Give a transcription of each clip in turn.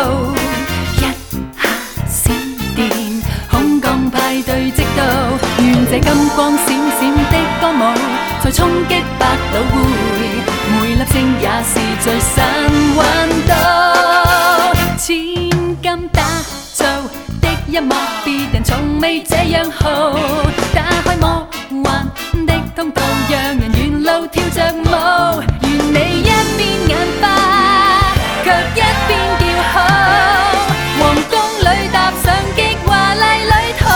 一下閃電，空降派對即到，願這金光閃閃的歌舞，再衝擊百老匯，每粒星也是最神韻到，千金打造的一幕，別人從未這樣好，打開魔幻的通道，讓人沿路跳着舞，願你一邊眼花，卻一邊叫好，皇宮裏踏上極華麗旅途，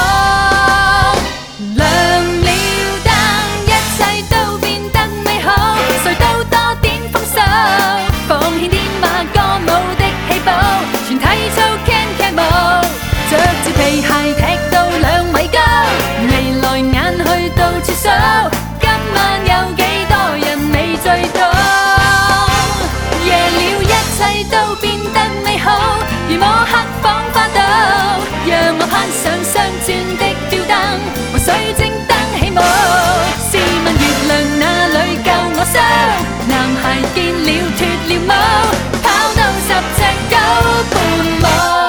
亮了燈，一切都變得美好，誰都多點豐收，放獻天馬歌舞的氣泡，全體操 can 劇舞，着住皮鞋踢到2米高，未來眼去到處數，今晚有幾多人未醉倒？夜了一切都變得美好，如摸黑仿花島，讓我攀上雙鑽的吊燈，和水晶燈起舞。試問月亮哪裏夠我騷？男孩見了脫了帽，跑到10隻狗伴舞。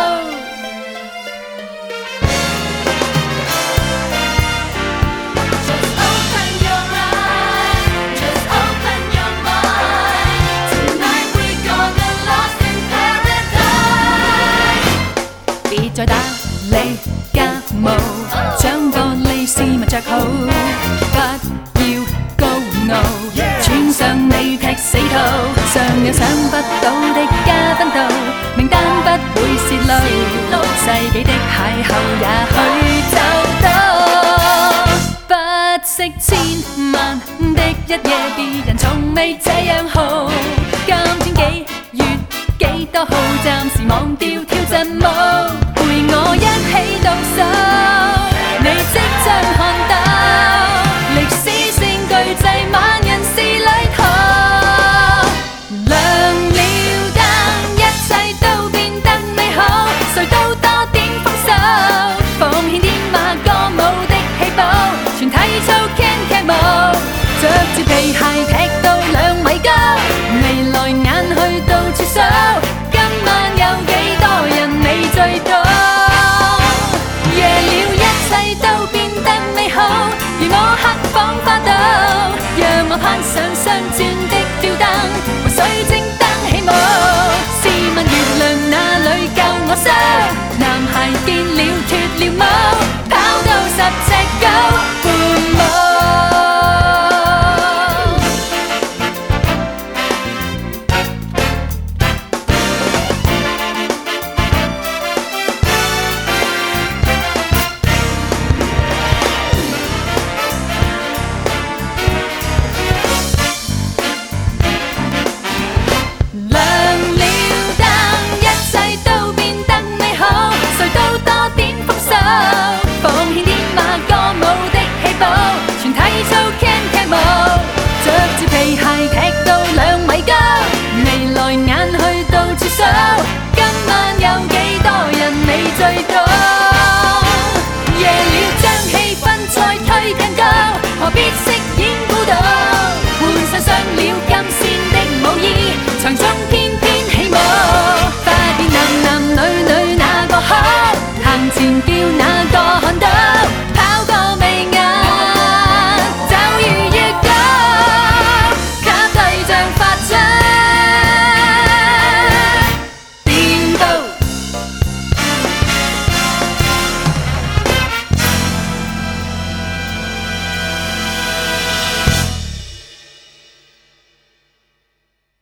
別再打理家務，將玻璃絲襪着好，不要高傲，穿上你踢死兔，尚有想不到的加分度，名單不會泄露，世紀的邂逅也許就到，不惜千萬的一夜，別人從未這樣好，今天幾月幾多號，暫時忘掉跳陣舞，陪我一起倒數，你即將看到歷史性巨製萬人是旅途，亮了燈，一切都變得美好，誰都多點豐收，放獻天馬歌舞的氣泡，全體操 can 劇舞，着住皮鞋踢到2米高，未來眼去到處數，今晚有幾多人未醉倒？夜了一切都變得美好，如摸黑仿花島，讓我攀上雙鑽的吊燈，和水晶燈起舞。試問月亮哪裏夠我騷？男孩見了脫了帽，跑到10隻狗伴舞。今晚有幾多人未醉倒？夜了將氣氛再推更高，何必識